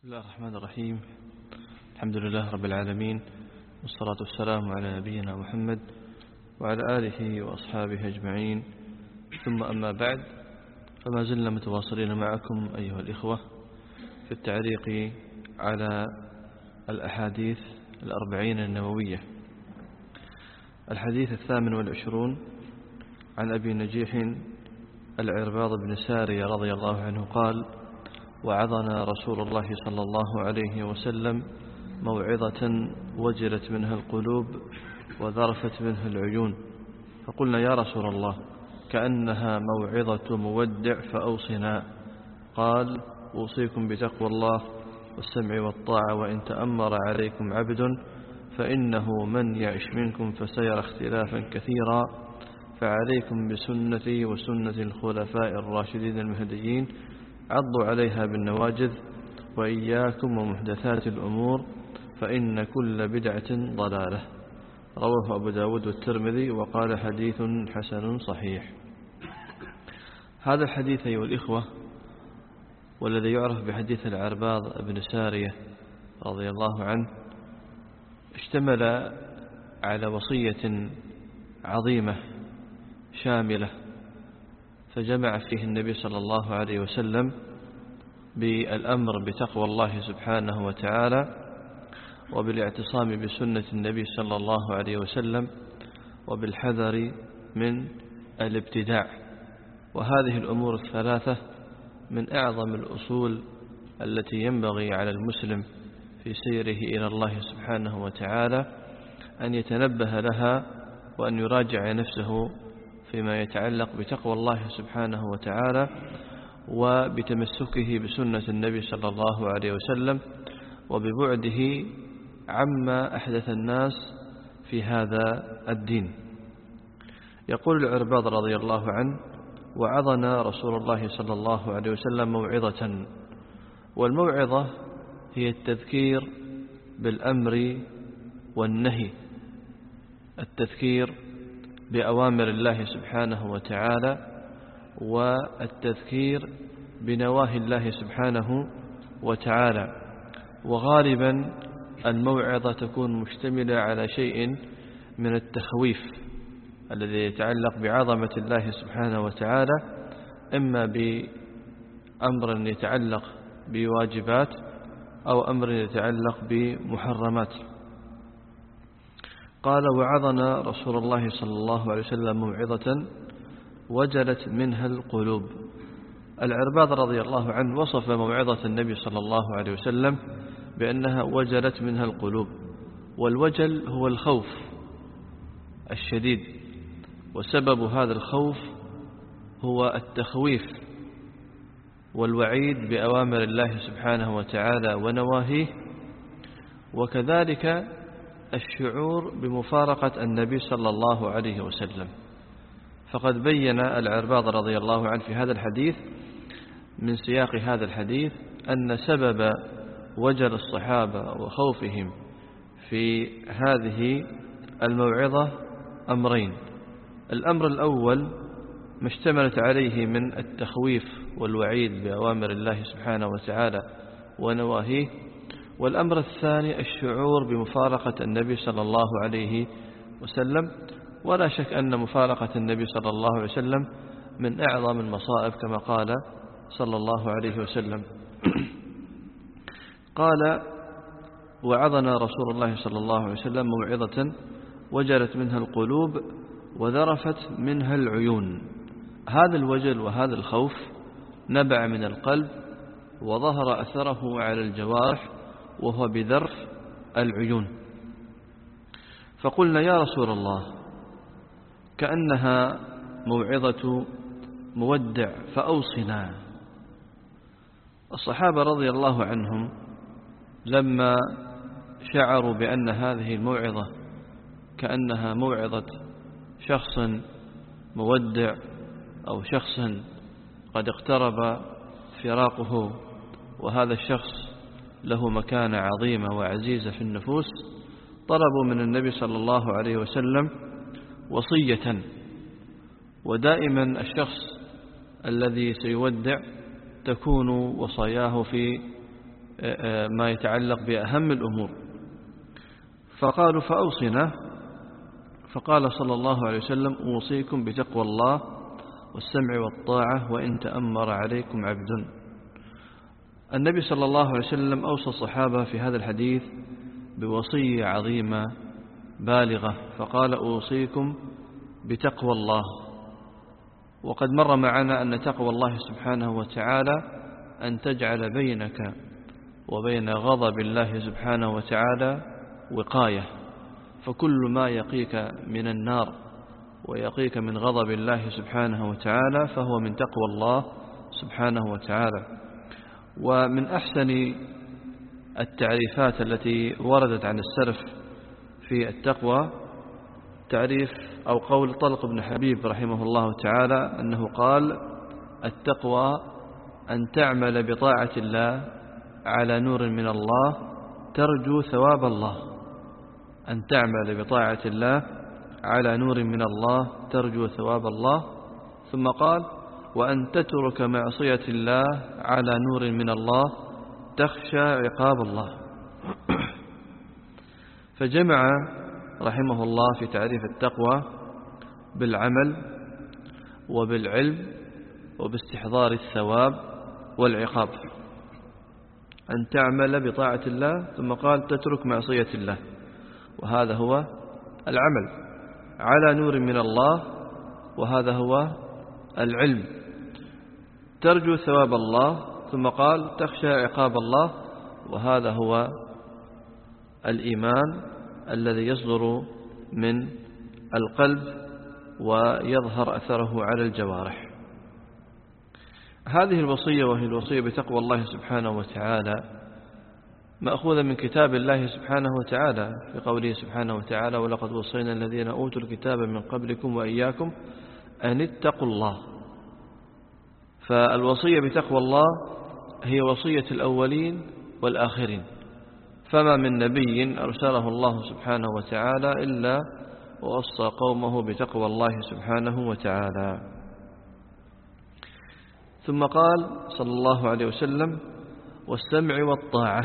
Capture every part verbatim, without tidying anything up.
بسم الله الرحمن الرحيم. الحمد لله رب العالمين، والصلاة والسلام على نبينا محمد وعلى آله وأصحابه أجمعين، ثم أما بعد، فما زلنا متواصلين معكم أيها الإخوة في التعليق على الأحاديث الأربعين النووية. الحديث الثامن والعشرون عن أبي نجيح العرباض بن سارية رضي الله عنه قال: وعظنا رسول الله صلى الله عليه وسلم موعظة وجلت منها القلوب وذرفت منها العيون، فقلنا يا رسول الله كأنها موعظة مودع فأوصنا. قال: أوصيكم بتقوى الله والسمع والطاعة، وإن تأمر عليكم عبد فإنه من يعش منكم فسيرى اختلافا كثيرا، فعليكم بسنتي وسنة الخلفاء الراشدين المهديين، عضوا عليها بالنواجذ، وإياكم ومحدثات الأمور فإن كل بدعة ضلالة. رواه أبو داود والترمذي وقال حديث حسن صحيح. هذا الحديث أيها الإخوة، والذي يعرف بحديث العرباض بن سارية رضي الله عنه، اشتمل على وصية عظيمة شاملة، فجمع فيه النبي صلى الله عليه وسلم بالأمر بتقوى الله سبحانه وتعالى، وبالاعتصام بسنة النبي صلى الله عليه وسلم، وبالحذر من الابتداع. وهذه الأمور الثلاثة من أعظم الأصول التي ينبغي على المسلم في سيره إلى الله سبحانه وتعالى أن يتنبه لها، وأن يراجع نفسه فيما يتعلق بتقوى الله سبحانه وتعالى وبتمسكه بسنة النبي صلى الله عليه وسلم، وببعده عما أحدث الناس في هذا الدين. يقول العرباض رضي الله عنه: وعظنا رسول الله صلى الله عليه وسلم موعظة. والموعظة هي التذكير بالأمر والنهي، التذكير بأوامر الله سبحانه وتعالى، والتذكير بنواهي الله سبحانه وتعالى. وغالبا الموعظة تكون مشتملة على شيء من التخويف الذي يتعلق بعظمة الله سبحانه وتعالى، إما بأمر يتعلق بواجبات أو أمر يتعلق بمحرمات. قال: وعظنا رسول الله صلى الله عليه وسلم موعظة وجلت منها القلوب. العرباض رضي الله عنه وصف موعظة النبي صلى الله عليه وسلم بأنها وجلت منها القلوب. والوجل هو الخوف الشديد، وسبب هذا الخوف هو التخويف والوعيد بأوامر الله سبحانه وتعالى ونواهيه، وكذلك الشعور بمفارقة النبي صلى الله عليه وسلم. فقد بين العرباض رضي الله عنه في هذا الحديث من سياق هذا الحديث أن سبب وجل الصحابة وخوفهم في هذه الموعظة أمرين: الأمر الأول ما اشتملت عليه من التخويف والوعيد بأوامر الله سبحانه وتعالى ونواهيه، والأمر الثاني الشعور بمفارقة النبي صلى الله عليه وسلم. ولا شك أن مفارقة النبي صلى الله عليه وسلم من أعظم المصائب كما قال صلى الله عليه وسلم. قال: وعظنا رسول الله صلى الله عليه وسلم موعظة وجلت منها القلوب وذرفت منها العيون. هذا الوجل وهذا الخوف نبع من القلب، وظهر أثره على الجوارح، وهو بذرف العيون. فقلنا يا رسول الله كأنها موعظة مودع فأوصنا. الصحابة رضي الله عنهم لما شعروا بأن هذه الموعظة كأنها موعظة شخص مودع أو شخص قد اقترب فراقه، وهذا الشخص له مكانة عظيمة وعزيزة في النفوس، طلبوا من النبي صلى الله عليه وسلم وصية. ودائما الشخص الذي سيودع تكون وصاياه في ما يتعلق بأهم الأمور. فقالوا فأوصنا، فقال صلى الله عليه وسلم أوصيكم بتقوى الله والسمع والطاعة وإن تأمر عليكم عبد. النبي صلى الله عليه وسلم أوصى الصحابة في هذا الحديث بوصية عظيمة بالغة، فقال أوصيكم بتقوى الله. وقد مر معنا أن تقوى الله سبحانه وتعالى أن تجعل بينك وبين غضب الله سبحانه وتعالى وقاية، فكل ما يقيك من النار ويقيك من غضب الله سبحانه وتعالى فهو من تقوى الله سبحانه وتعالى. ومن أحسن التعريفات التي وردت عن السلف في التقوى تعريف أو قول طلق بن حبيب رحمه الله تعالى أنه قال: التقوى أن تعمل بطاعة الله على نور من الله ترجو ثواب الله. أن تعمل بطاعة الله على نور من الله ترجو ثواب الله. ثم قال: وأن تترك معصية الله على نور من الله تخشى عقاب الله. فجمع رحمه الله في تعريف التقوى بالعمل وبالعلم وباستحضار الثواب والعقاب. أن تعمل بطاعة الله، ثم قال تترك معصية الله، وهذا هو العمل على نور من الله، وهذا هو العلم. ترجو ثواب الله، ثم قال تخشى عقاب الله، وهذا هو الإيمان الذي يصدر من القلب ويظهر أثره على الجوارح. هذه الوصية، وهي الوصية بتقوى الله سبحانه وتعالى، مأخوذة من كتاب الله سبحانه وتعالى في قوله سبحانه وتعالى: ولقد وصينا الذين أوتوا الكتاب من قبلكم وإياكم أن اتقوا الله. فالوصية بتقوى الله هي وصية الأولين والآخرين، فما من نبي أرسله الله سبحانه وتعالى إلا ووصى قومه بتقوى الله سبحانه وتعالى. ثم قال صلى الله عليه وسلم: والسمع والطاعة.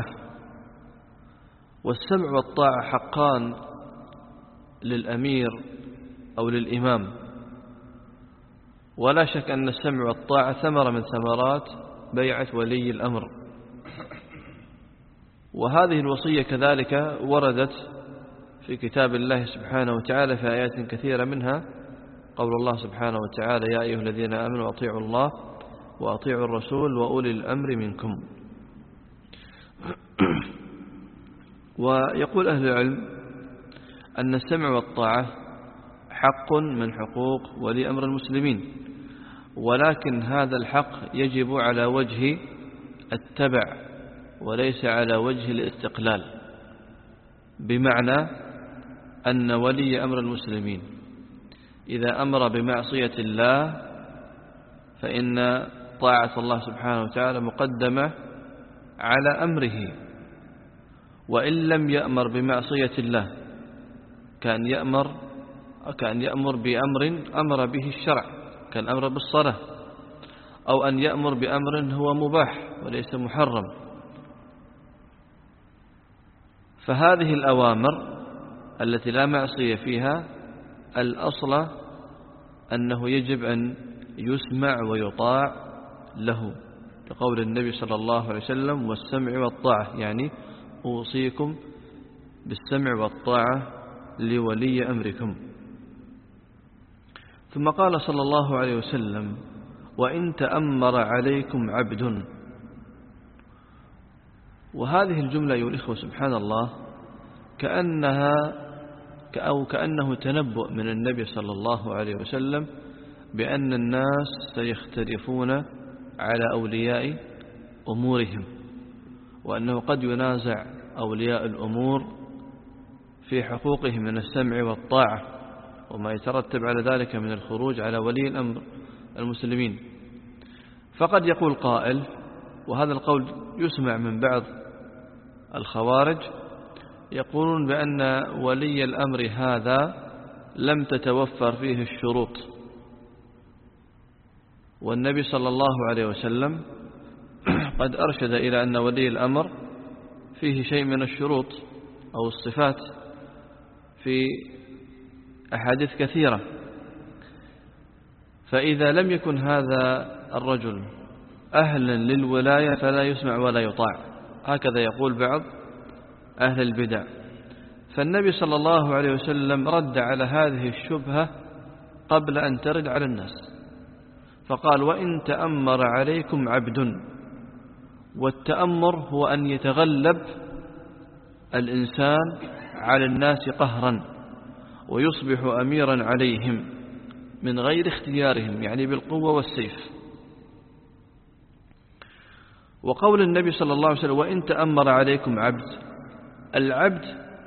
والسمع والطاعة حقان للأمير أو للإمام، ولا شك أن السمع والطاعة ثمرة من ثمرات بيعة ولي الأمر. وهذه الوصية كذلك وردت في كتاب الله سبحانه وتعالى في آيات كثيرة، منها قول الله سبحانه وتعالى: يا أيها الذين آمنوا أطيعوا الله وأطيعوا الرسول وأولي الأمر منكم. ويقول أهل العلم أن السمع والطاعة حق من حقوق ولي أمر المسلمين، ولكن هذا الحق يجب على وجه التبع وليس على وجه الاستقلال، بمعنى أن ولي أمر المسلمين إذا أمر بمعصية الله فإن طاعة الله سبحانه وتعالى مقدمة على أمره، وإن لم يأمر بمعصية الله كان يأمر كان يأمر بأمر أمر به الشرع، كان أمر بالصلاة، أو أن يأمر بأمر هو مباح وليس محرم. فهذه الأوامر التي لا معصية فيها الأصل أنه يجب أن يسمع ويطاع له، لقول النبي صلى الله عليه وسلم: والسمع والطاعة، يعني أوصيكم بالسمع والطاعة لولي أمركم. ثم قال صلى الله عليه وسلم: وإن تأمر عليكم عبد. وهذه الجملة أيها الإخوة سبحان الله كأنها أو كأنه تنبؤ من النبي صلى الله عليه وسلم بأن الناس سيختلفون على أولياء أمورهم، وأنه قد ينازع أولياء الأمور في حقوقهم من السمع والطاعة وما يترتب على ذلك من الخروج على ولي الأمر المسلمين. فقد يقول قائل، وهذا القول يسمع من بعض الخوارج، يقولون بأن ولي الأمر هذا لم تتوفر فيه الشروط، والنبي صلى الله عليه وسلم قد أرشد إلى أن ولي الأمر فيه شيء من الشروط أو الصفات في أحاديث كثيرة، فإذا لم يكن هذا الرجل أهلا للولاية فلا يسمع ولا يطاع، هكذا يقول بعض أهل البدع. فالنبي صلى الله عليه وسلم رد على هذه الشبهة قبل أن ترد على الناس، فقال: وإن تأمر عليكم عبد. والتأمر هو أن يتغلب الإنسان على الناس قهرا ويصبح أميرا عليهم من غير اختيارهم، يعني بالقوة والسيف. وقول النبي صلى الله عليه وسلم: وإن تأمر عليكم عبد، العبد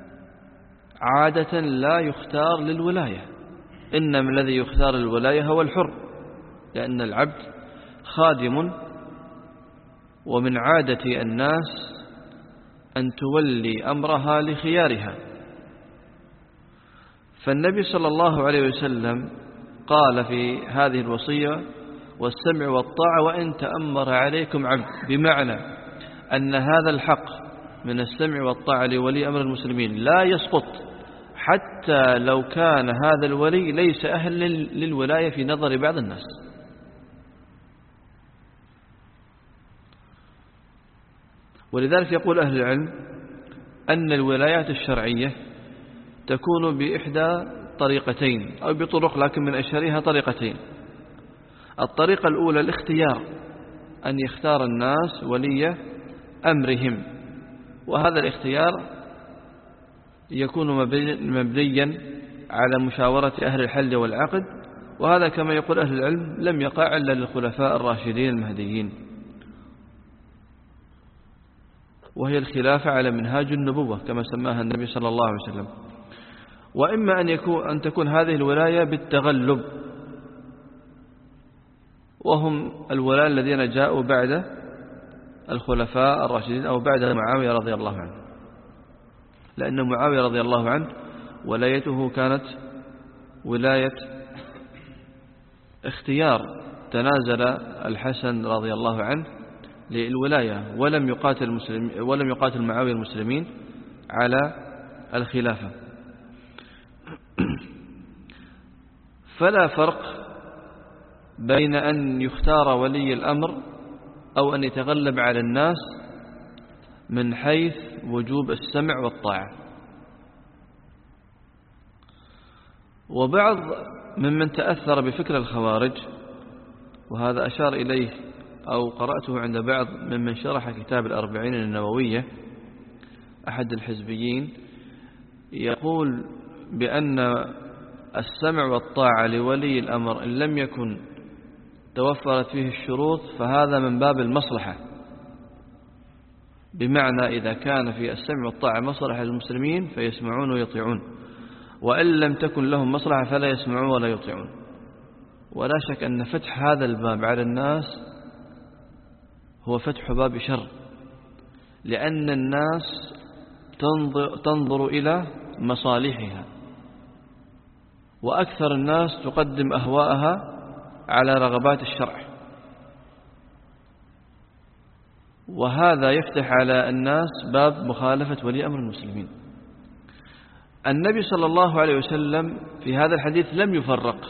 عادة لا يختار للولاية، إنما الذي يختار للولاية هو الحر، لأن العبد خادم، ومن عادة الناس أن تولي أمرها لخيارها. فالنبي صلى الله عليه وسلم قال في هذه الوصية: والسمع والطاعة وإن تأمر عليكم عبد، بمعنى أن هذا الحق من السمع والطاعة لولي أمر المسلمين لا يسقط حتى لو كان هذا الولي ليس أهل للولاية في نظر بعض الناس. ولذلك يقول أهل العلم أن الولايات الشرعية تكون بإحدى طريقتين أو بطرق، لكن من أشهرها طريقتين. الطريقة الأولى الاختيار، أن يختار الناس ولي أمرهم، وهذا الاختيار يكون مبنيا على مشاورة أهل الحل والعقد، وهذا كما يقول أهل العلم لم يقع إلا للخلفاء الراشدين المهديين، وهي الخلافة على منهاج النبوة كما سماها النبي صلى الله عليه وسلم. وإما أن, يكون أن تكون هذه الولاية بالتغلب، وهم الولاة الذين جاءوا بعد الخلفاء الراشدين أو بعد معاوية رضي الله عنه، لأن معاوية رضي الله عنه ولايته كانت ولاية اختيار، تنازل الحسن رضي الله عنه للولاية ولم يقاتل المسلمين ولم يقاتل معاوية المسلمين على الخلافة. فلا فرق بين أن يختار ولي الأمر أو أن يتغلب على الناس من حيث وجوب السمع والطاعة. وبعض ممن تأثر بفكر الخوارج، وهذا أشار إليه أو قرأته عند بعض ممن شرح كتاب الأربعين النووية، أحد الحزبيين، يقول بأن السمع والطاعة لولي الأمر إن لم يكن توفرت فيه الشروط فهذا من باب المصلحة، بمعنى إذا كان في السمع والطاعة مصلحة للمسلمين فيسمعون ويطيعون، وإن لم تكن لهم مصلحة فلا يسمعون ولا يطيعون. ولا شك أن فتح هذا الباب على الناس هو فتح باب شر، لأن الناس تنظر, تنظر إلى مصالحها، وأكثر الناس تقدم أهواءها على رغبات الشرع، وهذا يفتح على الناس باب مخالفة ولي أمر المسلمين. النبي صلى الله عليه وسلم في هذا الحديث لم يفرق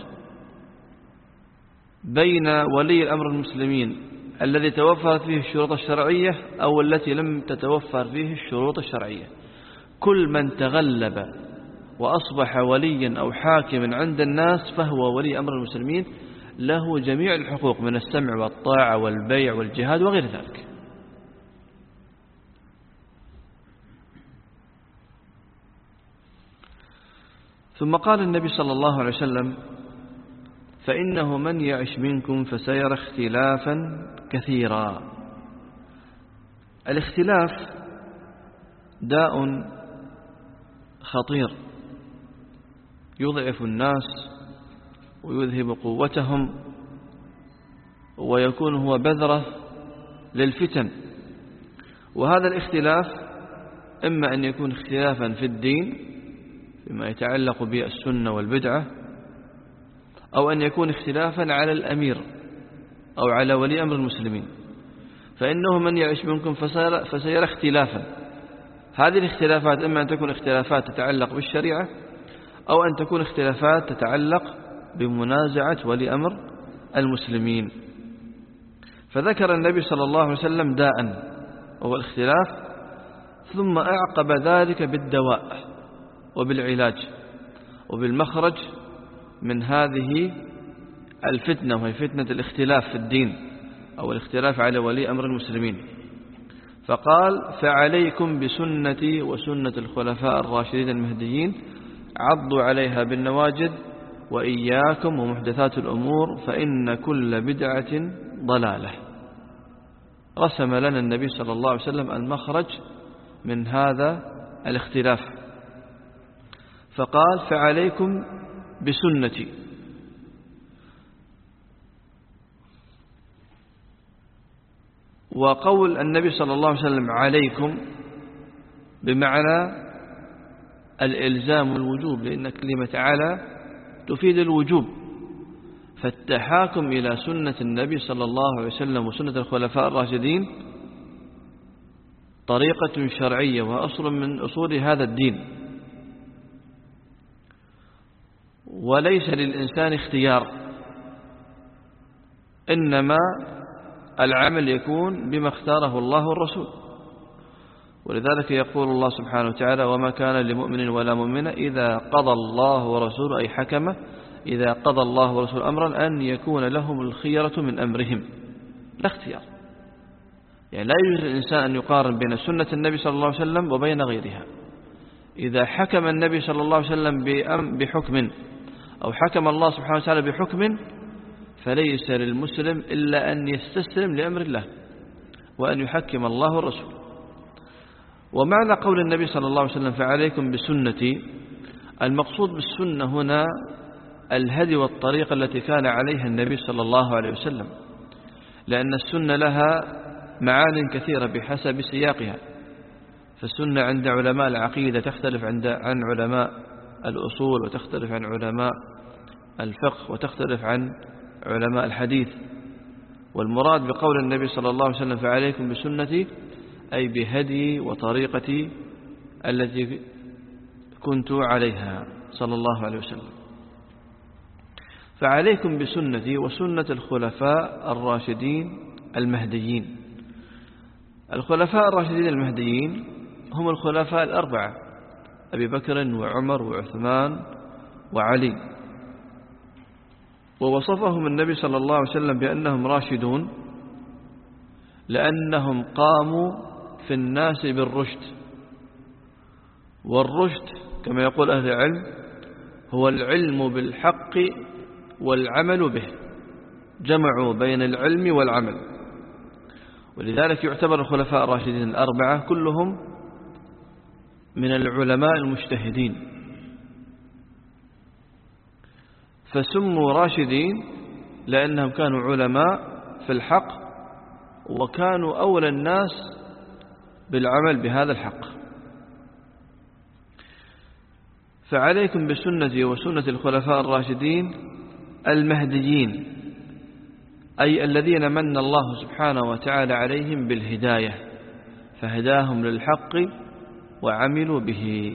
بين ولي الأمر المسلمين الذي توفرت فيه الشروط الشرعية أو التي لم تتوفر فيه الشروط الشرعية. كل من تغلب وأصبح وليا أو حاكما عند الناس فهو ولي أمر المسلمين، له جميع الحقوق من السمع والطاعة والبيع والجهاد وغير ذلك. ثم قال النبي صلى الله عليه وسلم: فإنه من يعش منكم فسيرى اختلافا كثيرا. الاختلاف داء خطير يضعف الناس ويذهب قوتهم، ويكون هو بذرة للفتن. وهذا الاختلاف إما أن يكون اختلافا في الدين فيما يتعلق بالسنة والبدعة، أو أن يكون اختلافا على الأمير أو على ولي أمر المسلمين. فإنه من يعيش منكم فسيرى اختلافا، هذه الاختلافات إما أن تكون اختلافات تتعلق بالشريعة أو أن تكون اختلافات تتعلق بمنازعة ولي أمر المسلمين. فذكر النبي صلى الله عليه وسلم داء وهو الاختلاف، ثم أعقب ذلك بالدواء وبالعلاج وبالمخرج من هذه الفتنة، وهي فتنة الاختلاف في الدين أو الاختلاف على ولي أمر المسلمين. فقال: فعليكم بسنتي وسنة الخلفاء الراشدين المهديين، عضوا عليها بالنواجذ، وإياكم ومحدثات الأمور فإن كل بدعة ضلالة. رسم لنا النبي صلى الله عليه وسلم المخرج من هذا الاختلاف، فقال: فعليكم بسنتي. وقول النبي صلى الله عليه وسلم عليكم بمعنى الإلزام والوجوب، لأن كلمة على تفيد الوجوب، فالتحاكم إلى سنة النبي صلى الله عليه وسلم وسنة الخلفاء الراشدين طريقة شرعية وأصل من أصول هذا الدين، وليس للإنسان اختيار، إنما العمل يكون بما اختاره الله والرسول. ولذلك يقول الله سبحانه وتعالى: وما كان لمؤمن ولا مؤمنة إذا قضى الله ورسوله، أي حكم إذا قضى الله ورسوله أمرا أن يكون لهم الخيرة من أمرهم. لا اختيار، يعني لا يجوز الإنسان أن يقارن بين سنة النبي صلى الله عليه وسلم وبين غيرها. إذا حكم النبي صلى الله عليه وسلم بحكم أو حكم الله سبحانه وتعالى بحكم، فليس للمسلم إلا أن يستسلم لأمر الله وأن يحكم الله والرسول. ومعنى قول النبي صلى الله عليه وسلم: فعليكم بسنتي، المقصود بالسنة هنا الهدي والطريقة التي كان عليها النبي صلى الله عليه وسلم، لأن السنة لها معان كثيرة بحسب سياقها. فالسنة عند علماء العقيدة تختلف عند عن علماء الأصول، وتختلف عن علماء الفقه، وتختلف عن علماء الحديث. والمراد بقول النبي صلى الله عليه وسلم: فعليكم بسنتي، أي بهدي وطريقتي التي كنت عليها صلى الله عليه وسلم. فعليكم بسنتي وسنة الخلفاء الراشدين المهديين. الخلفاء الراشدين المهديين هم الخلفاء الأربعة: أبي بكر وعمر وعثمان وعلي. ووصفهم النبي صلى الله عليه وسلم بأنهم راشدون لأنهم قاموا في الناس بالرشد. والرشد كما يقول أهل العلم هو العلم بالحق والعمل به، جمعوا بين العلم والعمل. ولذلك يعتبر الخلفاء الراشدين الأربعة كلهم من العلماء المجتهدين، فسموا راشدين لأنهم كانوا علماء في الحق، وكانوا أولى الناس بالعمل بهذا الحق. فعليكم بسنتي وسنة الخلفاء الراشدين المهديين، أي الذين من الله سبحانه وتعالى عليهم بالهداية، فهداهم للحق وعملوا به.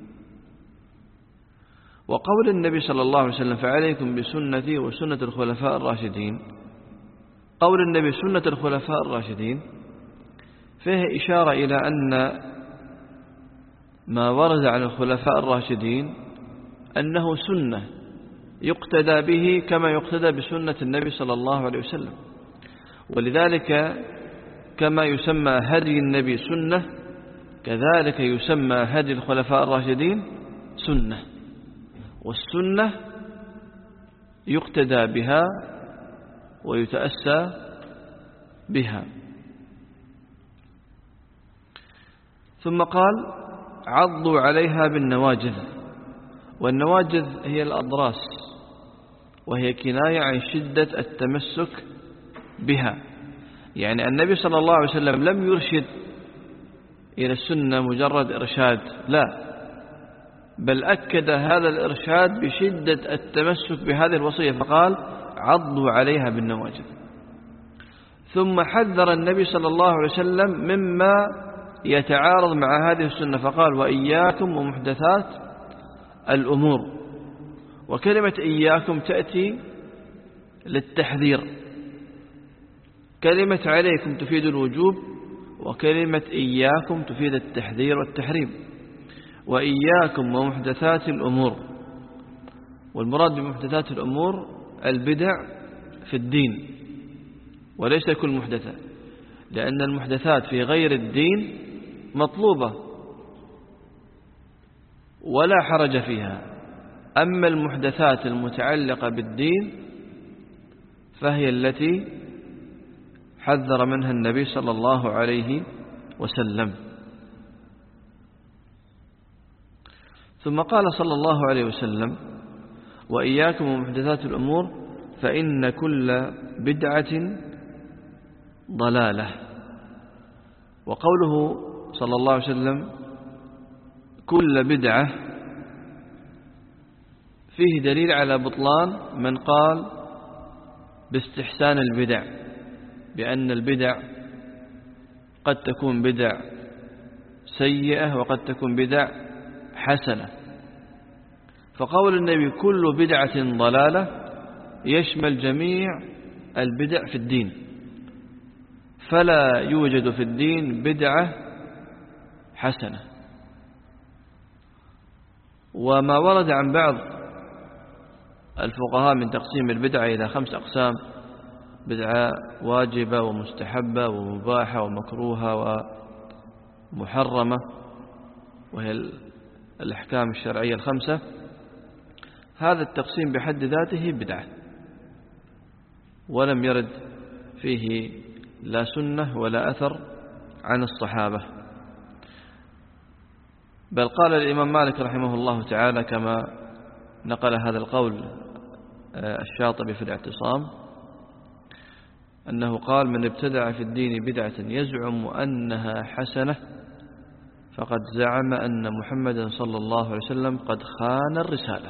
وقول النبي صلى الله عليه وسلم: فعليكم بسنتي وسنة الخلفاء الراشدين، قول النبي سنة الخلفاء الراشدين فيه إشارة إلى أن ما ورد عن الخلفاء الراشدين أنه سنة يقتدى به كما يقتدى بسنة النبي صلى الله عليه وسلم. ولذلك كما يسمى هدي النبي سنة، كذلك يسمى هدي الخلفاء الراشدين سنة. والسنة يقتدى بها ويتأسى بها. ثم قال: عضوا عليها بالنواجذ. والنواجذ هي الأضراس، وهي كناية عن شدة التمسك بها. يعني النبي صلى الله عليه وسلم لم يرشد إلى السنة مجرد إرشاد، لا، بل أكد هذا الإرشاد بشدة التمسك بهذه الوصية، فقال: عضوا عليها بالنواجذ. ثم حذر النبي صلى الله عليه وسلم مما يتعارض مع هذه السنة، فقال وإياكم ومحدثات الأمور. وكلمة إياكم تأتي للتحذير، كلمة عليكم تفيد الوجوب، وكلمة إياكم تفيد التحذير والتحريم. وإياكم ومحدثات الأمور، والمراد بمحدثات الأمور البدع في الدين، وليس كل محدثة، لأن المحدثات في غير الدين مطلوبة ولا حرج فيها، أما المحدثات المتعلقة بالدين فهي التي حذر منها النبي صلى الله عليه وسلم. ثم قال صلى الله عليه وسلم وإياكم ومحدثات الأمور فإن كل بدعة ضلالة. وقوله صلى الله عليه وسلم كل بدعة فيه دليل على بطلان من قال باستحسان البدع، بأن البدع قد تكون بدع سيئة وقد تكون بدع حسنة. فقول النبي كل بدعة ضلالة يشمل جميع البدع في الدين، فلا يوجد في الدين بدعة حسنة. وما ورد عن بعض الفقهاء من تقسيم البدعة إلى خمس أقسام: بدعة واجبة ومستحبة ومباحة ومكروهة ومحرمة، وهي الأحكام الشرعية الخمسة. هذا التقسيم بحد ذاته بدعة، ولم يرد فيه لا سنة ولا أثر عن الصحابة. بل قال الإمام مالك رحمه الله تعالى كما نقل هذا القول الشاطبي في الاعتصام، أنه قال من ابتدع في الدين بدعة يزعم أنها حسنة فقد زعم أن محمدا صلى الله عليه وسلم قد خان الرسالة،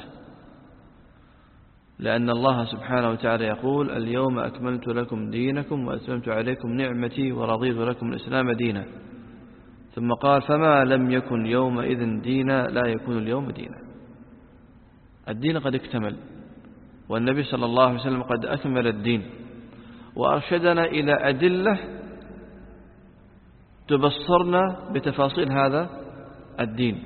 لأن الله سبحانه وتعالى يقول اليوم أكملت لكم دينكم وأتممت عليكم نعمتي ورضيت لكم الإسلام دينا. ثم قال فما لم يكن يومئذ دينا لا يكون اليوم دينا. الدين قد اكتمل، والنبي صلى الله عليه وسلم قد أكمل الدين وأرشدنا إلى أدلة تبصرنا بتفاصيل هذا الدين.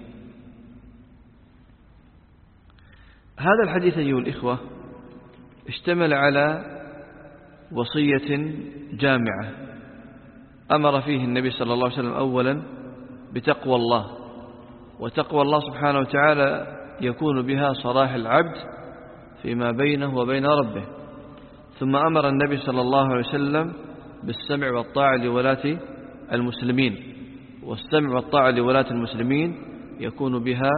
هذا الحديث أيها الإخوة اشتمل على وصية جامعة أمر فيه النبي صلى الله عليه وسلم أولا بتقوى الله، وتقوى الله سبحانه وتعالى يكون بها صلاح العبد فيما بينه وبين ربه. ثم أمر النبي صلى الله عليه وسلم بالسمع والطاعة لولاة المسلمين، والسمع والطاعة لولاة المسلمين يكون بها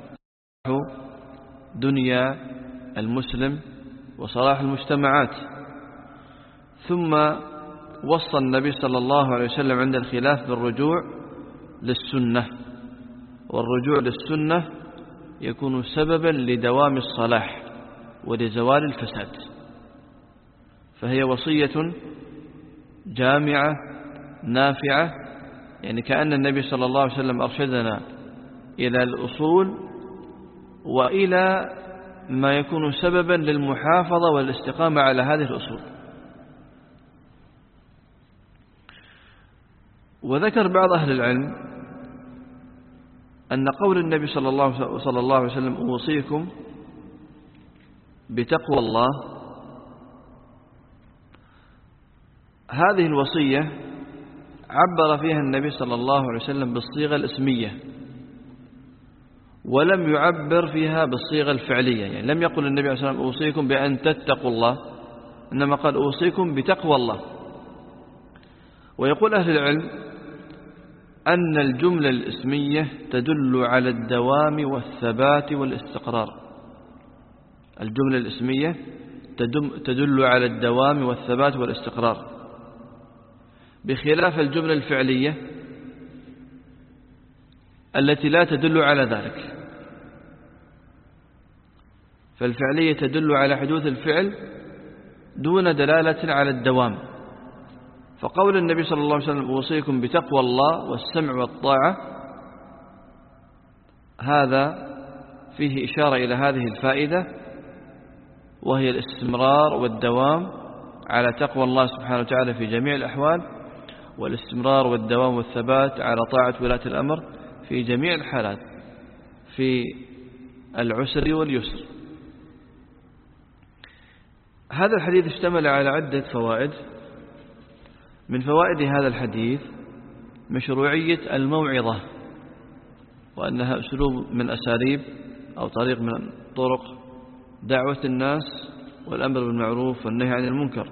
دنيا المسلم وصلاح المجتمعات. ثم وصى النبي صلى الله عليه وسلم عند الخلاف بالرجوع للسنة، والرجوع للسنة يكون سببا لدوام الصلاح ولزوال الفساد. فهي وصية جامعة نافعة، يعني كأن النبي صلى الله عليه وسلم أرشدنا إلى الأصول وإلى ما يكون سببا للمحافظة والاستقامة على هذه الأصول. وذكر بعض أهل العلم أن قول النبي صلى الله صلى الله عليه وسلم أوصيكم بتقوى الله، هذه الوصية عبر فيها النبي صلى الله عليه وسلم بالصيغة الاسمية، ولم يعبر فيها بالصيغة الفعلية. يعني لم يقل النبي عليه الصلاة والسلام أوصيكم بأن تتقوا الله، إنما قال أوصيكم بتقوى الله. ويقول أهل العلم أن الجملة الاسمية تدل على الدوام والثبات والاستقرار. الجملة الاسمية تدل على الدوام والثبات والاستقرار، بخلاف الجملة الفعلية التي لا تدل على ذلك. فالفعلية تدل على حدوث الفعل دون دلالة على الدوام، فقول النبي صلى الله عليه وسلم أوصيكم بتقوى الله والسمع والطاعة، هذا فيه إشارة إلى هذه الفائدة، وهي الاستمرار والدوام على تقوى الله سبحانه وتعالى في جميع الأحوال، والاستمرار والدوام والثبات على طاعة ولاة الأمر في جميع الحالات، في العسر واليسر. هذا الحديث اشتمل على عدة فوائد. من فوائد هذا الحديث مشروعية الموعظة، وأنها أسلوب من أساليب أو طريق من طرق دعوة الناس والأمر بالمعروف والنهي عن المنكر.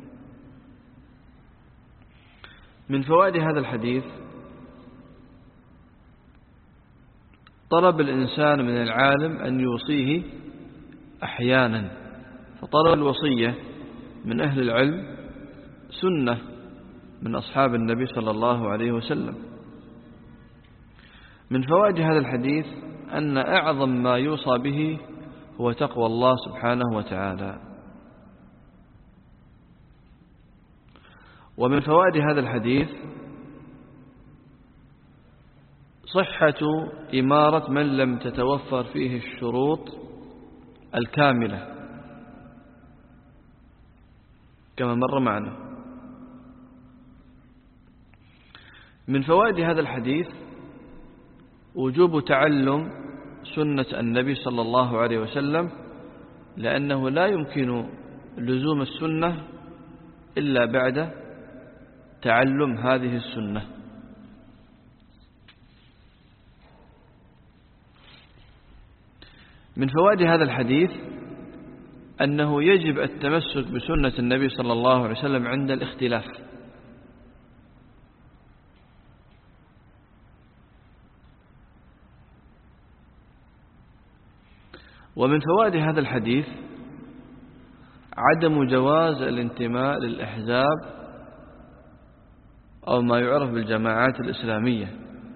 من فوائد هذا الحديث طلب الإنسان من العالم أن يوصيه أحيانا، فطلب الوصية من أهل العلم سنة من أصحاب النبي صلى الله عليه وسلم. من فوائد هذا الحديث أن أعظم ما يوصى به هو تقوى الله سبحانه وتعالى. ومن فوائد هذا الحديث صحة إمارة من لم تتوفر فيه الشروط الكاملة كما مر معنا. من فوائد هذا الحديث وجوب تعلم سنة النبي صلى الله عليه وسلم، لأنه لا يمكن لزوم السنة إلا بعد تعلم هذه السنة. من فوائد هذا الحديث أنه يجب التمسك بسنة النبي صلى الله عليه وسلم عند الاختلاف. ومن فوائد هذا الحديث عدم جواز الانتماء للأحزاب أو ما يعرف بالجماعات الإسلامية،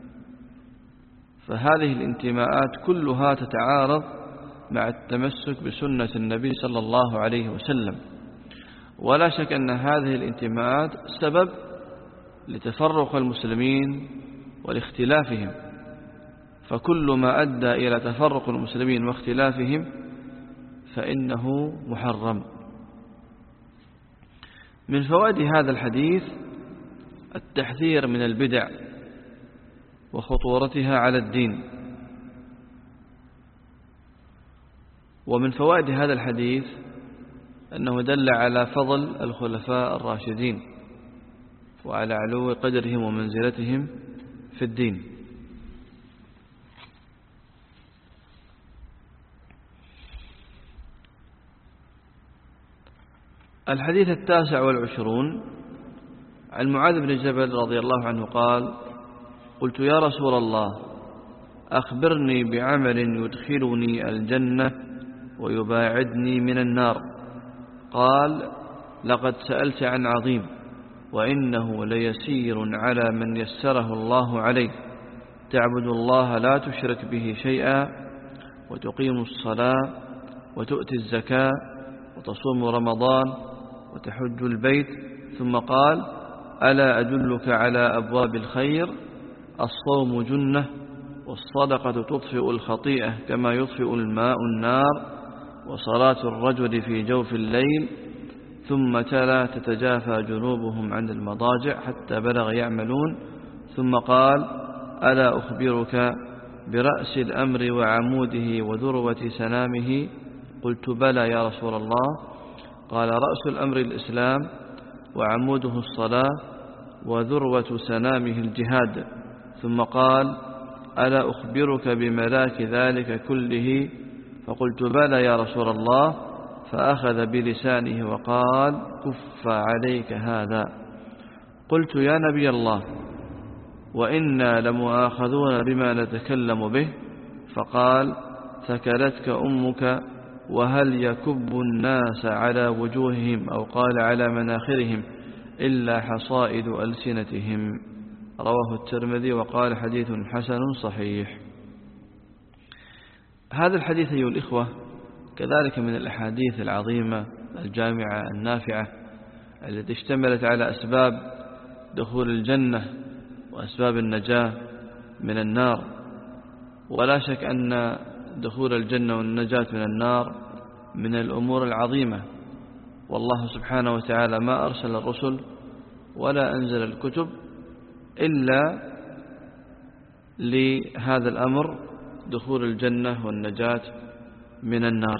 فهذه الانتماءات كلها تتعارض مع التمسك بسنة النبي صلى الله عليه وسلم. ولا شك أن هذه الانتماءات سبب لتفرق المسلمين ولاختلافهم، فكل ما أدى إلى تفرق المسلمين واختلافهم فإنه محرم. من فوائد هذا الحديث التحذير من البدع وخطورتها على الدين. ومن فوائد هذا الحديث أنه دل على فضل الخلفاء الراشدين وعلى علو قدرهم ومنزلتهم في الدين. الحديث التاسع والعشرون عن معاذ بن جبل رضي الله عنه قال: قلت يا رسول الله أخبرني بعمل يدخلني الجنة ويباعدني من النار. قال: لقد سألت عن عظيم، وإنه ليسير على من يسره الله عليه، تعبد الله لا تشرك به شيئا، وتقيم الصلاة، وتؤتي الزكاة، وتصوم رمضان، وتحج البيت. ثم قال: ألا أدلك على أبواب الخير؟ الصوم جنة، والصدقة تطفئ الخطيئة كما يطفئ الماء النار، وصلاة الرجل في جوف الليل. ثم تلا: تتجافى جنوبهم عن المضاجع حتى بلغ يعملون. ثم قال: ألا أخبرك برأس الأمر وعموده وذروة سنامه؟ قلت: بلى يا رسول الله. قال: رأس الأمر الإسلام، وعموده الصلاة، وذروة سنامه الجهاد. ثم قال: ألا أخبرك بملاك ذلك كله؟ فقلت: بلى يا رسول الله. فأخذ بلسانه وقال: كف عليك هذا. قلت: يا نبي الله، وإنا لمؤاخذون بما نتكلم به. فقال: ثكلتك أمك، وهل يكب الناس على وجوههم أو قال على مناخرهم إلا حصائد ألسنتهم. رواه الترمذي وقال: حديث حسن صحيح. هذا الحديث أيها الإخوة كذلك من الأحاديث العظيمة الجامعة النافعة التي اشتملت على أسباب دخول الجنة وأسباب النجاة من النار. ولا شك أن دخول الجنة والنجاة من النار من الأمور العظيمة، والله سبحانه وتعالى ما أرسل الرسل ولا أنزل الكتب إلا لهذا الأمر، دخول الجنة والنجاة من النار.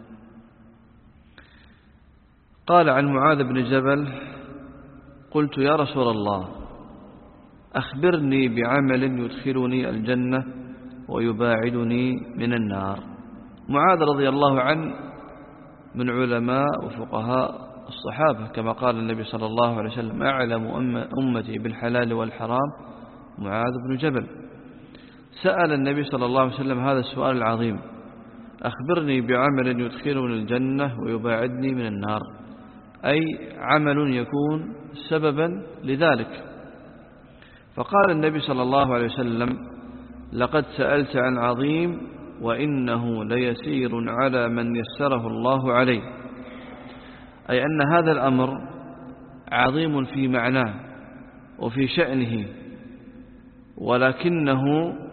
قال عن معاذ بن جبل: قلت يا رسول الله أخبرني بعمل يدخلني الجنة ويباعدني من النار. معاذ رضي الله عنه من علماء وفقهاء الصحابة، كما قال النبي صلى الله عليه وسلم: أعلم أمتي بالحلال والحرام معاذ بن جبل. سأل النبي صلى الله عليه وسلم هذا السؤال العظيم: أخبرني بعمل يدخلني الجنة ويباعدني من النار، أي عمل يكون سببا لذلك. فقال النبي صلى الله عليه وسلم: لقد سألت عن عظيم وإنه ليسير على من يسره الله عليه، أي أن هذا الأمر عظيم في معناه وفي شأنه، ولكنه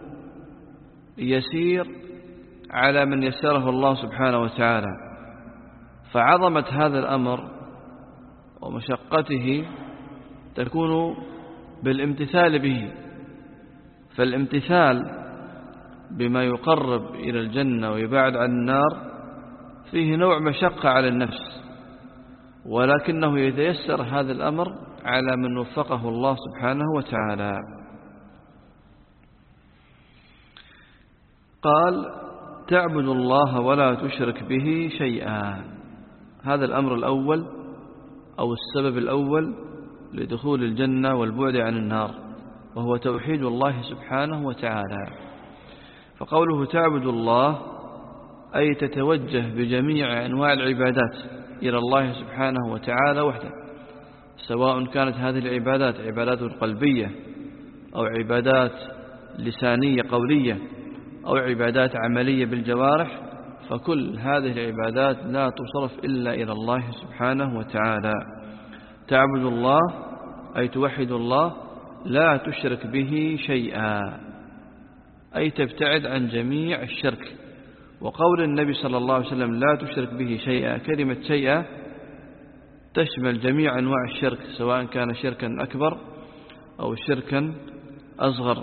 يسير على من يسره الله سبحانه وتعالى. فعظمة هذا الأمر ومشقته تكون بالامتثال به، فالامتثال بما يقرب إلى الجنة ويبعد عن النار فيه نوع مشقة على النفس، ولكنه يتيسر هذا الأمر على من وفقه الله سبحانه وتعالى. قال: تعبد الله ولا تشرك به شيئا. هذا الأمر الأول أو السبب الأول لدخول الجنة والبعد عن النار، وهو توحيد الله سبحانه وتعالى. فقوله تعبد الله أي تتوجه بجميع أنواع العبادات إلى الله سبحانه وتعالى وحده، سواء كانت هذه العبادات عبادات قلبية أو عبادات لسانية قولية أو عبادات عملية بالجوارح، فكل هذه العبادات لا تصرف إلا إلى الله سبحانه وتعالى. تعبد الله أي توحد الله، لا تشرك به شيئا، أي تبتعد عن جميع الشرك. وقول النبي صلى الله عليه وسلم لا تشرك به شيئا، كلمة شيئا تشمل جميع أنواع الشرك، سواء كان شركا أكبر أو شركا أصغر.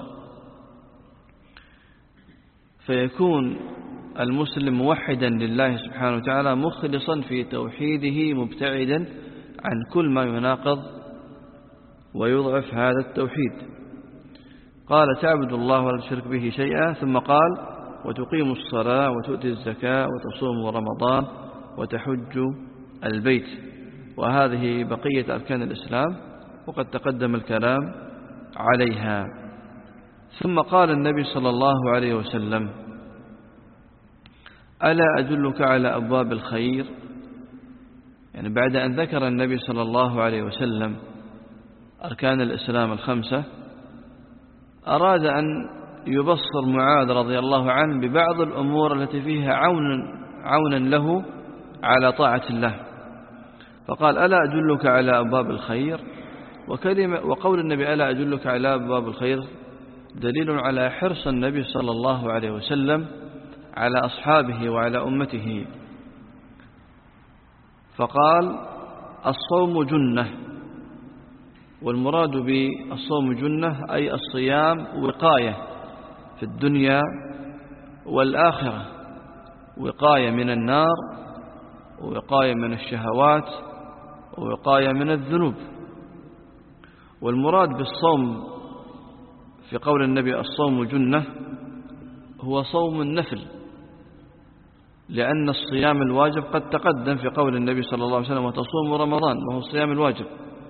فيكون المسلم موحدا لله سبحانه وتعالى مخلصا في توحيده، مبتعدا عن كل ما يناقض ويضعف هذا التوحيد. قال: تعبد الله ولا تشرك به شيئا. ثم قال: وتقيم الصلاة وتؤتي الزكاة وتصوم رمضان وتحج البيت. وهذه بقية أركان الإسلام، وقد تقدم الكلام عليها. ثم قال النبي صلى الله عليه وسلم: ألا أدلك على أبواب الخير؟ يعني بعد أن ذكر النبي صلى الله عليه وسلم أركان الإسلام الخمسة، أراد أن يبصر معاذ رضي الله عنه ببعض الأمور التي فيها عونا, عونا له على طاعة الله. فقال: ألا أدلك على أبواب الخير؟ وكلمة وقول النبي ألا أدلك على أبواب الخير دليل على حرص النبي صلى الله عليه وسلم على أصحابه وعلى أمته. فقال: الصوم جنة. والمراد بالصوم جنة أي الصيام وقاية في الدنيا والآخرة، وقاية من النار ووقاية من الشهوات ووقاية من الذنوب. والمراد بالصوم في قول النبي الصوم جنة هو صوم النفل، لأن الصيام الواجب قد تقدم في قول النبي صلى الله عليه وسلم: وتصوم رمضان، وهو الصيام الواجب.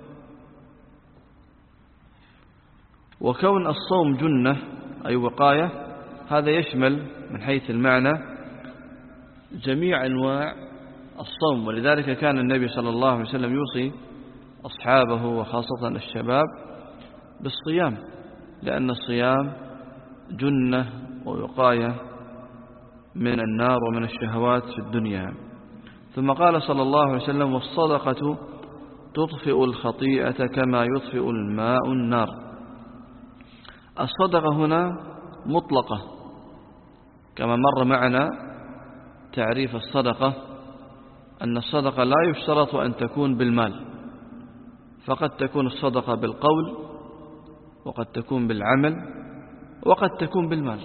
وكون الصوم جنة أي وقاية، هذا يشمل من حيث المعنى جميع أنواع الصوم. ولذلك كان النبي صلى الله عليه وسلم يوصي أصحابه وخاصة الشباب بالصيام، لأن الصيام جنة ووقاية من النار ومن الشهوات في الدنيا. ثم قال صلى الله عليه وسلم: والصدقة تطفئ الخطيئة كما يطفئ الماء النار. الصدقة هنا مطلقة، كما مر معنا تعريف الصدقة أن الصدقة لا يشترط أن تكون بالمال، فقد تكون الصدقة بالقول، وقد تكون بالعمل، وقد تكون بالمال.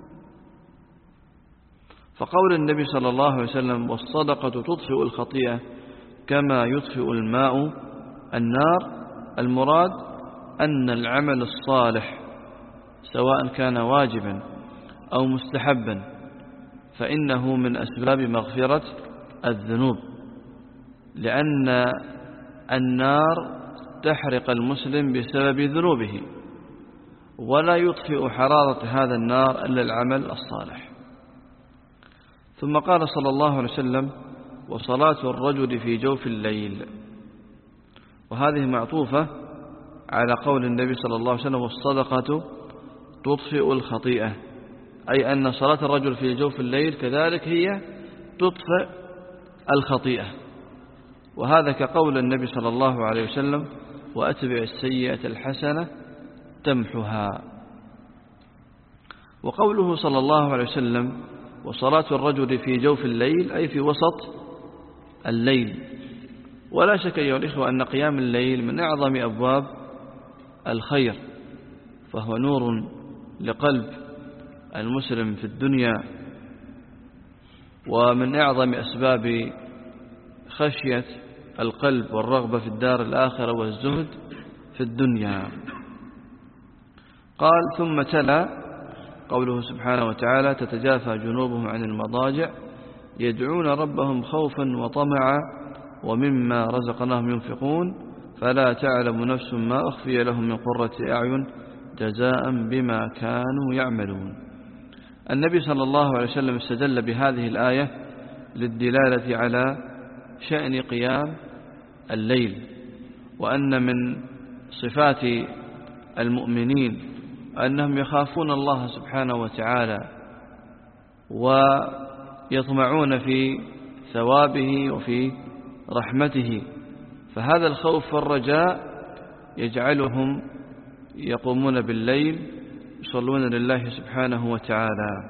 فقول النبي صلى الله عليه وسلم والصدقة تطفئ الخطيئة كما يطفئ الماء النار، المراد أن العمل الصالح سواء كان واجبا أو مستحبا فإنه من أسباب مغفرة الذنوب، لأن النار تحرق المسلم بسبب ذنوبه، ولا يطفئ حرارة هذا النار إلا العمل الصالح. ثم قال صلى الله عليه وسلم وصلاة الرجل في جوف الليل، وهذه معطوفة على قول النبي صلى الله عليه وسلم والصدقة تطفئ الخطيئة، أي أن صلاة الرجل في جوف الليل كذلك هي تطفئ الخطيئة. وهذا كقول النبي صلى الله عليه وسلم وأتبع السيئة الحسنة تمحها. وقوله صلى الله عليه وسلم وصلاة الرجل في جوف الليل أي في وسط الليل. ولا شك أيها الإخوة أن قيام الليل من أعظم أبواب الخير، فهو نور لقلب المسلم في الدنيا، ومن أعظم أسباب خشية القلب والرغبة في الدار الآخرة والزهد في الدنيا. قال ثم تلا قوله سبحانه وتعالى تتجافى جنوبهم عن المضاجع يدعون ربهم خوفا وطمعا ومما رزقناهم ينفقون فلا تعلم نفس ما أخفي لهم من قرة أعين جزاء بما كانوا يعملون. النبي صلى الله عليه وسلم استدل بهذه الآية للدلالة على شأن قيام الليل، وأن من صفات المؤمنين أنهم يخافون الله سبحانه وتعالى ويطمعون في ثوابه وفي رحمته، فهذا الخوف والرجاء يجعلهم يقومون بالليل يصلون لله سبحانه وتعالى.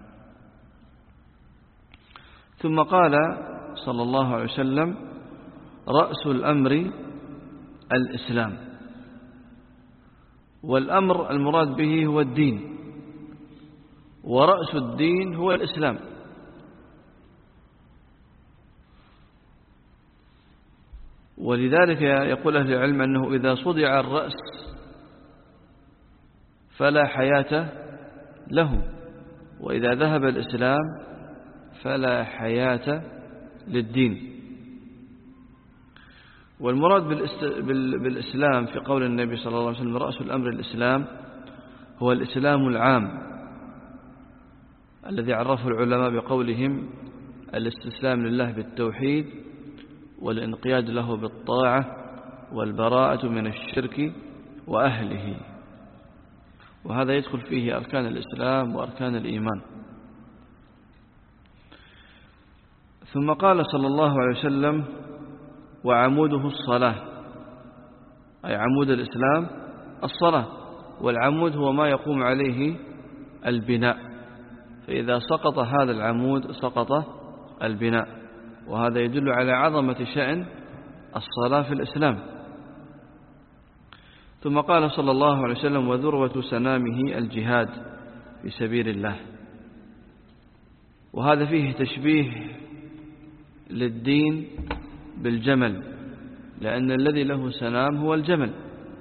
ثم قال صلى الله عليه وسلم رأس الأمر الإسلام، والأمر المراد به هو الدين، ورأس الدين هو الإسلام. ولذلك يقول أهل العلم أنه إذا صدع الرأس فلا حياة له، وإذا ذهب الإسلام فلا حياة للدين. والمراد بالإسلام في قول النبي صلى الله عليه وسلم رأس الأمر الإسلام هو الإسلام العام الذي عرفه العلماء بقولهم الاستسلام لله بالتوحيد والانقياد له بالطاعة والبراءة من الشرك وأهله، وهذا يدخل فيه أركان الإسلام وأركان الإيمان. ثم قال صلى الله عليه وسلم وعموده الصلاة، أي عمود الإسلام الصلاة، والعمود هو ما يقوم عليه البناء، فإذا سقط هذا العمود سقط البناء، وهذا يدل على عظمة شأن الصلاة في الإسلام. ثم قال صلى الله عليه وسلم وذروة سنامه الجهاد في سبيل الله، وهذا فيه تشبيه للدين بالجمل، لأن الذي له سنام هو الجمل،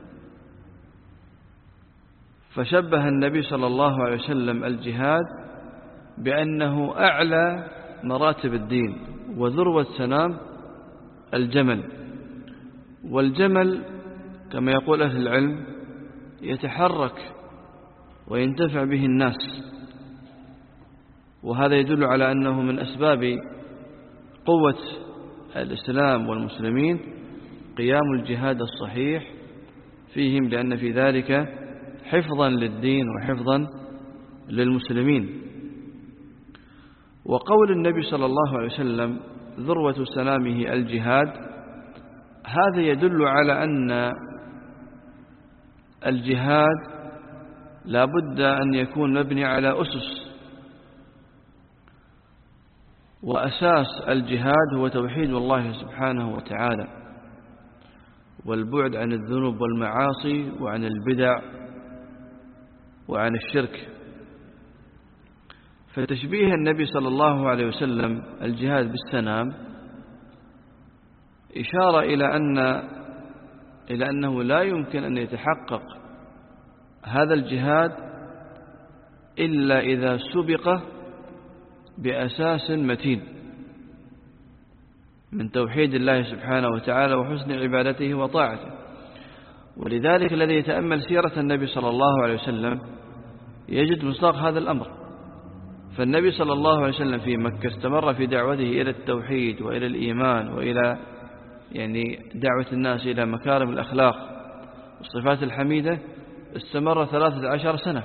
فشبه النبي صلى الله عليه وسلم الجهاد بأنه أعلى مراتب الدين، وذروة سنام الجمل. والجمل كما يقول أهل العلم يتحرك وينتفع به الناس، وهذا يدل على أنه من أسباب قوة الإسلام والمسلمين قيام الجهاد الصحيح فيهم، لأن في ذلك حفظا للدين وحفظا للمسلمين. وقول النبي صلى الله عليه وسلم ذروة سنامه الجهاد، هذا يدل على أن الجهاد لا بد أن يكون مبني على أسس، وأساس الجهاد هو توحيد الله سبحانه وتعالى والبعد عن الذنوب والمعاصي وعن البدع وعن الشرك. فتشبيه النبي صلى الله عليه وسلم الجهاد بالسنام إشارة إلى أن إلى أنه لا يمكن أن يتحقق هذا الجهاد إلا إذا سبق بأساس متين من توحيد الله سبحانه وتعالى وحسن عبادته وطاعته. ولذلك الذي يتأمل سيرة النبي صلى الله عليه وسلم يجد مصداق هذا الأمر. فالنبي صلى الله عليه وسلم في مكة استمر في دعوته إلى التوحيد وإلى الإيمان وإلى يعني دعوة الناس إلى مكارم الأخلاق والصفات الحميدة، استمر ثلاثة عشر سنة.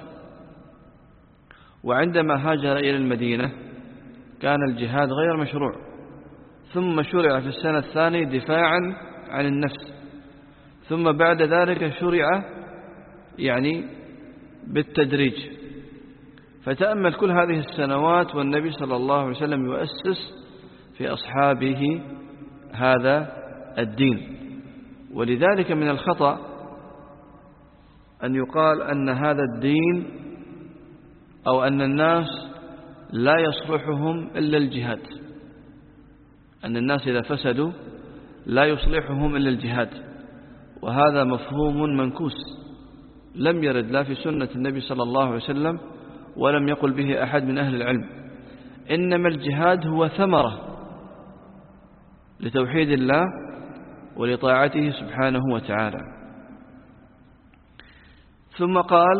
وعندما هاجر إلى المدينة كان الجهاد غير مشروع، ثم شرع في السنة الثانية دفاعا عن النفس، ثم بعد ذلك شرع يعني بالتدريج. فتأمل كل هذه السنوات والنبي صلى الله عليه وسلم يؤسس في أصحابه هذا الدين. ولذلك من الخطأ أن يقال أن هذا الدين أو أن الناس لا يصلحهم إلا الجهاد، أن الناس إذا فسدوا لا يصلحهم إلا الجهاد، وهذا مفهوم منكوس لم يرد لا في سنة النبي صلى الله عليه وسلم ولم يقل به أحد من أهل العلم. إنما الجهاد هو ثمرة لتوحيد الله ولطاعته سبحانه وتعالى. ثم قال: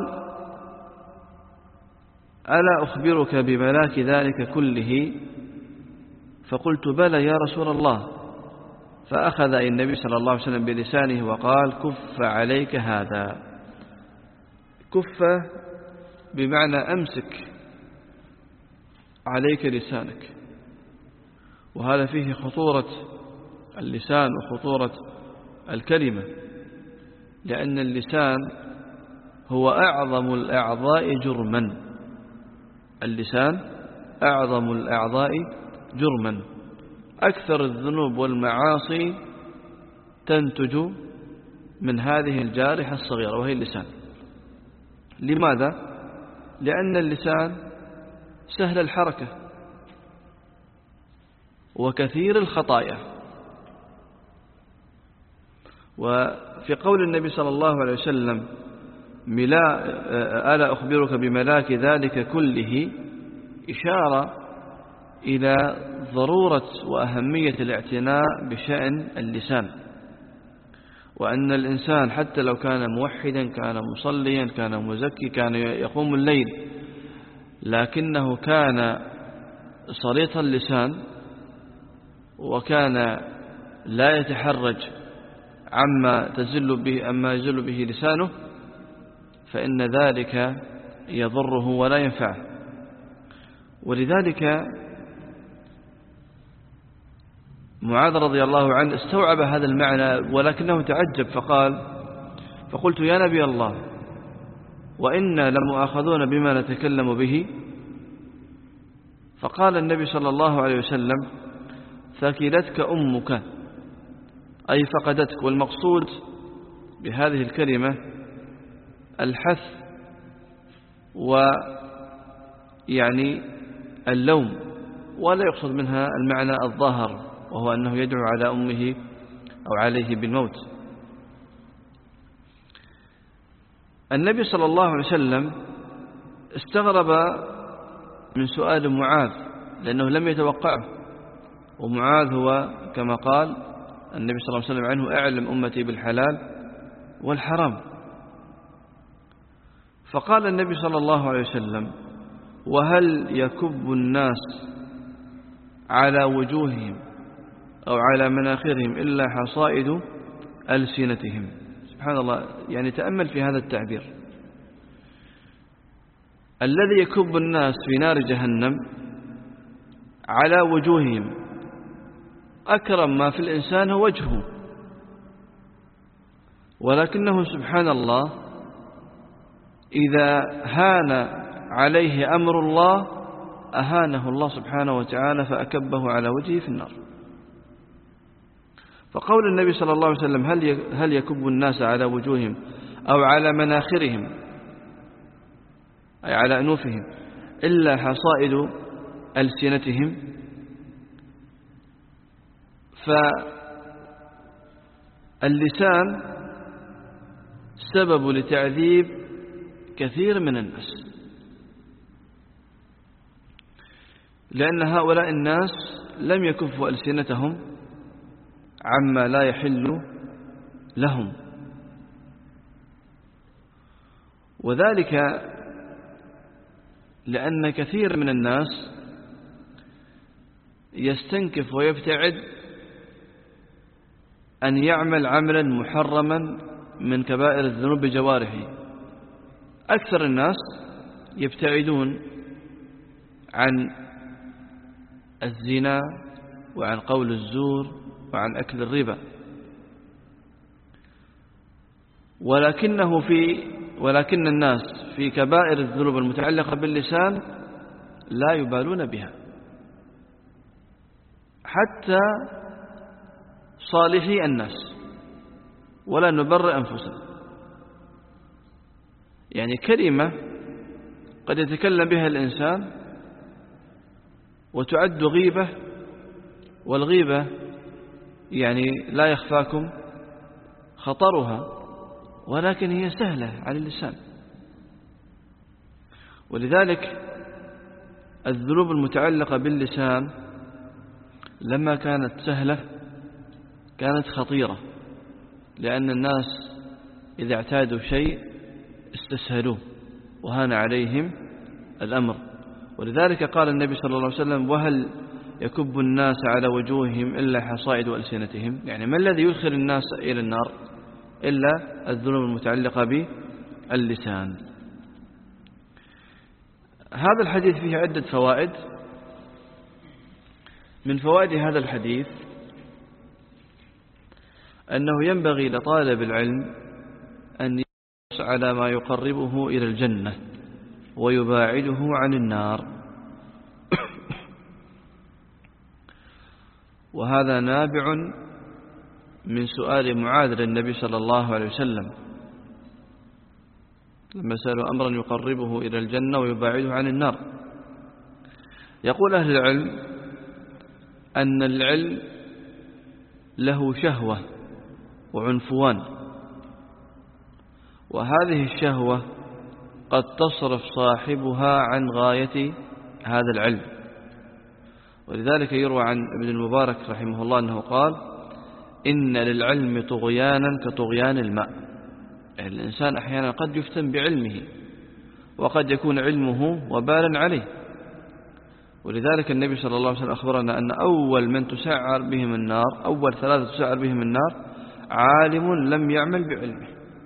ألا أخبرك بملاك ذلك كله؟ فقلت: بلى يا رسول الله. فأخذ النبي صلى الله عليه وسلم بلسانه وقال: كف عليك هذا. كف بمعنى أمسك عليك لسانك، وهذا فيه خطورة اللسان وخطورة الكلمة، لأن اللسان هو أعظم الأعضاء جرما. اللسان أعظم الأعضاء جرما، أكثر الذنوب والمعاصي تنتج من هذه الجارحة الصغيرة وهي اللسان. لماذا؟ لأن اللسان سهل الحركة وكثير الخطايا. وفي قول النبي صلى الله عليه وسلم: ألا أخبرك بملاك ذلك كله، إشارة إلى ضرورة وأهمية الاعتناء بشأن اللسان، وأن الإنسان حتى لو كان موحدا، كان مصليا، كان مزكي، كان يقوم الليل، لكنه كان صليط اللسان وكان لا يتحرج عما تزل به أما يزل به لسانه، فإن ذلك يضره ولا ينفعه. ولذلك معاذ رضي الله عنه استوعب هذا المعنى ولكنه تعجب فقال: فقلت: يا نبي الله، وإنا لمؤاخذون بما نتكلم به. فقال النبي صلى الله عليه وسلم: ثكلتك أمك، أي فقدتك. والمقصود بهذه الكلمة الحث ويعني اللوم، ولا يقصد منها المعنى الظاهر وهو أنه يدعو على أمه أو عليه بالموت. النبي صلى الله عليه وسلم استغرب من سؤال معاذ لأنه لم يتوقعه، ومعاذ هو كما قال النبي صلى الله عليه وسلم عنه: أعلم أمتي بالحلال والحرام. فقال النبي صلى الله عليه وسلم: وهل يكب الناس على وجوههم أو على مناخرهم إلا حصائد ألسنتهم؟ سبحان الله، يعني تأمل في هذا التعبير. الذي يكب الناس في نار جهنم على وجوههم، أكرم ما في الإنسان هو وجهه، ولكنه سبحان الله إذا هان عليه أمر الله أهانه الله سبحانه وتعالى فأكبه على وجهه في النار. فقول النبي صلى الله عليه وسلم هل هل يكب الناس على وجوههم أو على مناخرهم أي على أنوفهم إلا حصائد ألسنتهم، فاللسان سبب لتعذيب كثير من الناس، لأن هؤلاء الناس لم يكفوا ألسنتهم عما لا يحل لهم، وذلك لأن كثير من الناس يستنكف ويبتعد أن يعمل عملا محرما من كبائر الذنوب بجوارحه. أكثر الناس يبتعدون عن الزنا وعن قول الزور وعن أكل الربا، ولكنه في ولكن الناس في كبائر الذنوب المتعلقة باللسان لا يبالون بها، حتى صالحي الناس، ولا نبرئ أنفسنا. يعني كلمة قد يتكلم بها الإنسان وتعد غيبة، والغيبة يعني لا يخفاكم خطرها، ولكن هي سهلة على اللسان. ولذلك الذنوب المتعلقة باللسان لما كانت سهلة كانت خطيرة، لأن الناس إذا اعتادوا شيء استسهلوه وهان عليهم الأمر. ولذلك قال النبي صلى الله عليه وسلم وهل يكب الناس على وجوههم إلا حصائد ألسنتهم، يعني ما الذي يدخل الناس إلى النار إلا الذنوب المتعلقة باللسان. هذا الحديث فيه عدة فوائد. من فوائد هذا الحديث أنه ينبغي لطالب العلم أن يحرص على ما يقربه إلى الجنة ويباعده عن النار، وهذا نابع من سؤال معاذ للنبي صلى الله عليه وسلم لما سألوا أمرا يقربه إلى الجنة ويباعده عن النار. يقول أهل العلم أن العلم له شهوة وعنفوان، وهذه الشهوة قد تصرف صاحبها عن غاية هذا العلم. ولذلك يروى عن ابن المبارك رحمه الله أنه قال إن للعلم طغيانا كطغيان الماء، يعني الإنسان أحيانا قد يفتن بعلمه وقد يكون علمه وبالا عليه. ولذلك النبي صلى الله عليه وسلم أخبرنا أن أول من تسعر بهم النار، أول ثلاثة تسعر بهم النار عالم لم يعمل بعلمه.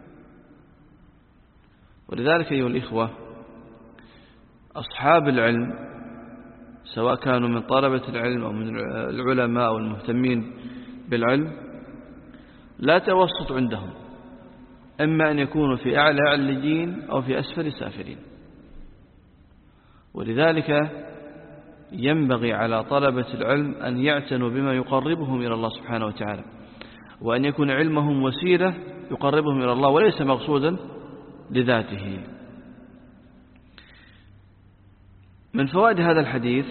ولذلك أيها الإخوة أصحاب العلم سواء كانوا من طلبة العلم أو من العلماء أو المهتمين بالعلم لا توسط عندهم، إما أن يكونوا في أعلى عليين أو في أسفل سافلين. ولذلك ينبغي على طلبة العلم أن يعتنوا بما يقربهم إلى الله سبحانه وتعالى، وأن يكون علمهم وسيلة يقربهم إلى الله وليس مقصودا لذاته. من فوائد هذا الحديث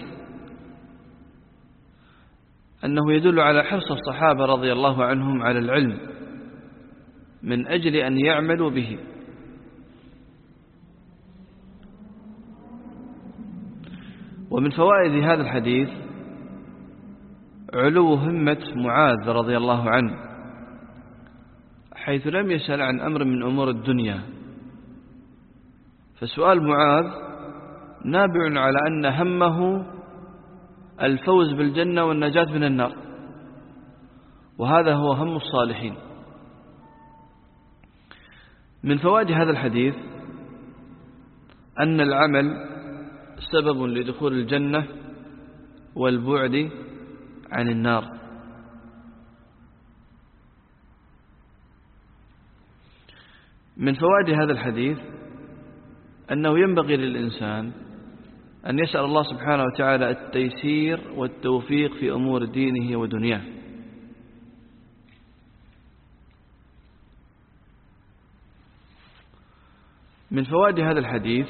أنه يدل على حرص الصحابة رضي الله عنهم على العلم من أجل أن يعملوا به. ومن فوائد هذا الحديث علو همة معاذ رضي الله عنه، حيث لم يسأل عن أمر من أمور الدنيا، فسؤال معاذ نابع على أن همه الفوز بالجنة والنجاة من النار، وهذا هو هم الصالحين. من فوائد هذا الحديث أن العمل سبب لدخول الجنة والبعد عن النار. من فوائد هذا الحديث أنه ينبغي للإنسان أن يسأل الله سبحانه وتعالى التيسير والتوفيق في أمور دينه ودنياه. من فوائد هذا الحديث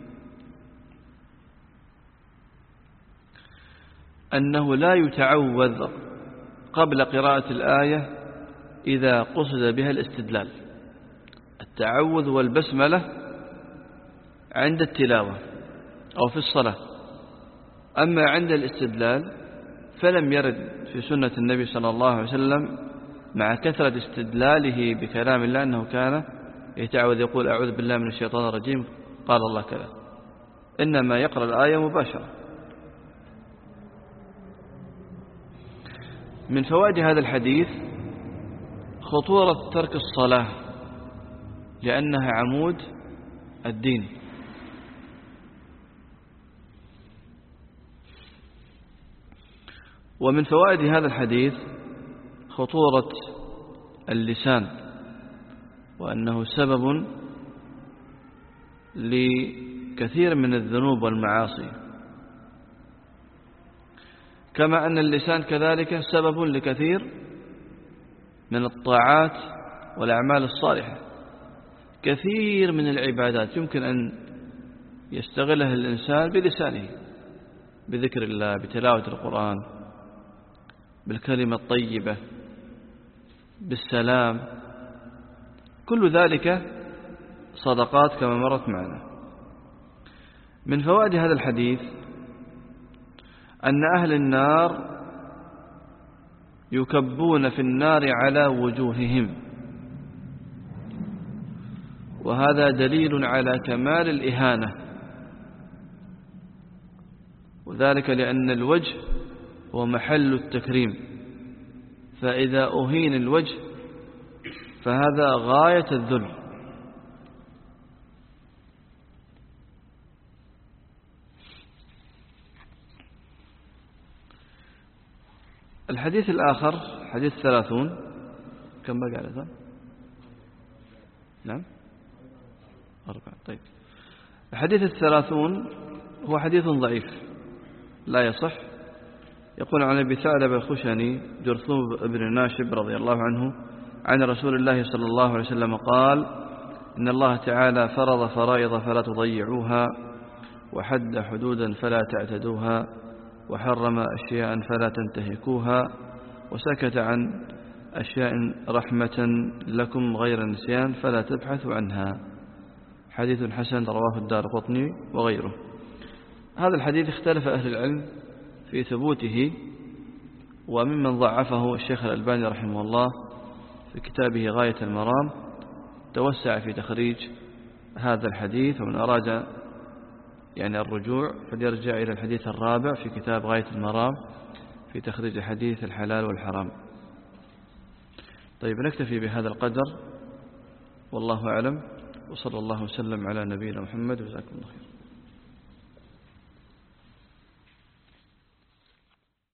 أنه لا يتعوذ قبل قراءة الآية إذا قصد بها الاستدلال. التعوذ والبسملة عند التلاوة أو في الصلاة، أما عند الاستدلال فلم يرد في سنة النبي صلى الله عليه وسلم مع كثرة استدلاله بكلام الله أنه كان يتعوذ يقول أعوذ بالله من الشيطان الرجيم قال الله كذا، إنما يقرأ الآية مباشرة. من فوائد هذا الحديث خطورة ترك الصلاة لأنها عمود الدين. ومن فوائد هذا الحديث خطورة اللسان، وأنه سبب لكثير من الذنوب والمعاصي، كما أن اللسان كذلك سبب لكثير من الطاعات والأعمال الصالحة. كثير من العبادات يمكن أن يستغلها الإنسان بلسانه، بذكر الله، بتلاوة القرآن، بالكلمة الطيبة، بالسلام، كل ذلك صدقات كما مرت معنا. من فوائد هذا الحديث أن أهل النار يكبون في النار على وجوههم، وهذا دليل على كمال الإهانة، وذلك لأن الوجه هو محل التكريم، فإذا أهين الوجه فهذا غاية الذل. الحديث الآخر حديث ثلاثون، كم بقى على ذا؟ نعم أربعة. طيب، الحديث الثلاثون هو حديث ضعيف لا يصح. يقول عن أبي ثعلبة الخشني جرثوم بن ناشب رضي الله عنه عن رسول الله صلى الله عليه وسلم قال: إن الله تعالى فرض فرائض فلا تضيعوها، وحد حدودا فلا تعتدوها، وحرم أشياء فلا تنتهكوها، وسكت عن أشياء رحمة لكم غير نسيان فلا تبحثوا عنها. حديث حسن رواه الدارقطني وغيره. هذا الحديث اختلف أهل العلم في ثبوته، وممن ضعفه الشيخ الألباني رحمه الله في كتابه غاية المرام، توسع في تخريج هذا الحديث، ومن أراد يعني الرجوع فليرجع إلى الحديث الرابع في كتاب غاية المرام في تخريج حديث الحلال والحرام. طيب، نكتفي بهذا القدر، والله أعلم، وصلى الله وسلم على نبينا محمد، وجزاكم الله خير.